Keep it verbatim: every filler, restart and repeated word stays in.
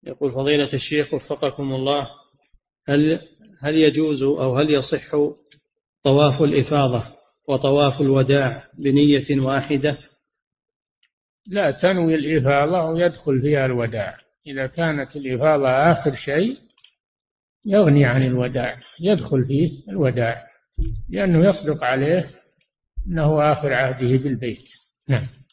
يقول فضيلة الشيخ وفقكم الله، هل هل يجوز أو هل يصح طواف الإفاضة وطواف الوداع بنية واحدة؟ لا، تنوي الإفاضة ويدخل فيها الوداع. إذا كانت الإفاضة آخر شيء يغني عن الوداع، يدخل فيه الوداع، لأنه يصدق عليه أنه آخر عهده بالبيت. نعم.